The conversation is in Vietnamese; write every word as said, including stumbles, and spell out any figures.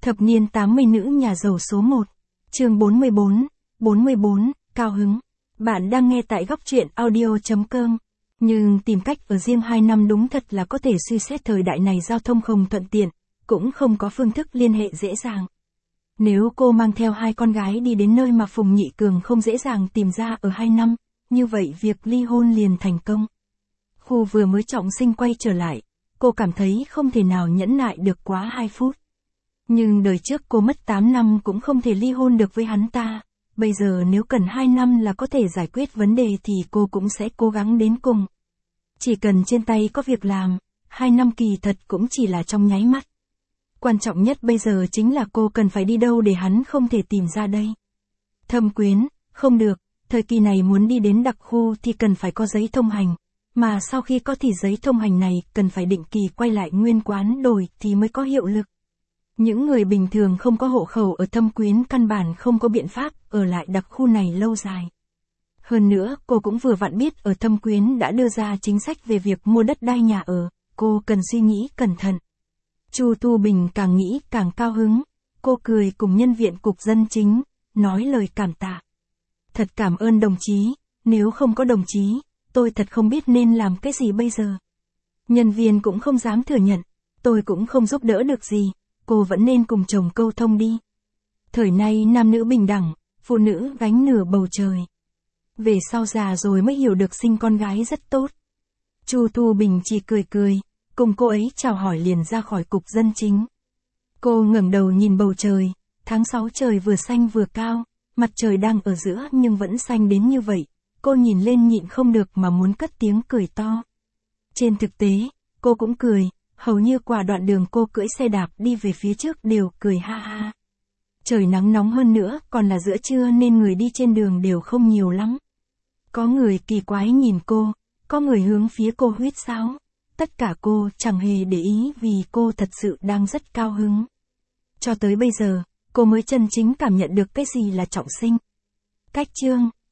Thập niên tám mươi nữ nhà giàu số một. Chương bốn mươi bốn, bốn mươi bốn, cao hứng. Bạn đang nghe tại góc truyện audio chấm com. Nhưng tìm cách ở riêng hai năm đúng thật là có thể suy xét thời đại này giao thông không thuận tiện, cũng không có phương thức liên hệ dễ dàng. Nếu cô mang theo hai con gái đi đến nơi mà Phùng Nhị Cường không dễ dàng tìm ra ở hai năm, như vậy việc ly hôn liền thành công. Khu vừa mới trọng sinh quay trở lại, cô cảm thấy không thể nào nhẫn nại được quá hai phút. Nhưng đời trước cô mất tám năm cũng không thể ly hôn được với hắn ta, bây giờ nếu cần hai năm là có thể giải quyết vấn đề thì cô cũng sẽ cố gắng đến cùng. Chỉ cần trên tay có việc làm, hai năm kỳ thật cũng chỉ là trong nháy mắt. Quan trọng nhất bây giờ chính là cô cần phải đi đâu để hắn không thể tìm ra đây. Thâm Quyến, không được, thời kỳ này muốn đi đến đặc khu thì cần phải có giấy thông hành, mà sau khi có thì giấy thông hành này cần phải định kỳ quay lại nguyên quán đổi thì mới có hiệu lực. Những người bình thường không có hộ khẩu ở Thâm Quyến căn bản không có biện pháp ở lại đặc khu này lâu dài. Hơn nữa, cô cũng vừa vặn biết ở Thâm Quyến đã đưa ra chính sách về việc mua đất đai nhà ở, cô cần suy nghĩ cẩn thận. Chu Tu Bình càng nghĩ càng cao hứng, cô cười cùng nhân viên cục dân chính, nói lời cảm tạ. Thật cảm ơn đồng chí, nếu không có đồng chí, tôi thật không biết nên làm cái gì bây giờ. Nhân viên cũng không dám thừa nhận, tôi cũng không giúp đỡ được gì, cô vẫn nên cùng chồng câu thông đi. Thời nay nam nữ bình đẳng, phụ nữ gánh nửa bầu trời. Về sau già rồi mới hiểu được sinh con gái rất tốt. Chu Tu Bình chỉ cười cười, cùng cô ấy chào hỏi liền ra khỏi cục dân chính. Cô ngẩng đầu nhìn bầu trời, tháng sáu trời vừa xanh vừa cao, mặt trời đang ở giữa nhưng vẫn xanh đến như vậy, cô nhìn lên nhịn không được mà muốn cất tiếng cười to. Trên thực tế, cô cũng cười, hầu như quả đoạn đường cô cưỡi xe đạp đi về phía trước đều cười ha ha. Trời nắng nóng hơn nữa, còn là giữa trưa nên người đi trên đường đều không nhiều lắm. Có người kỳ quái nhìn cô, có người hướng phía cô huýt sáo. Tất cả cô chẳng hề để ý vì cô thật sự đang rất cao hứng. Cho tới bây giờ, cô mới chân chính cảm nhận được cái gì là trọng sinh. Cách chương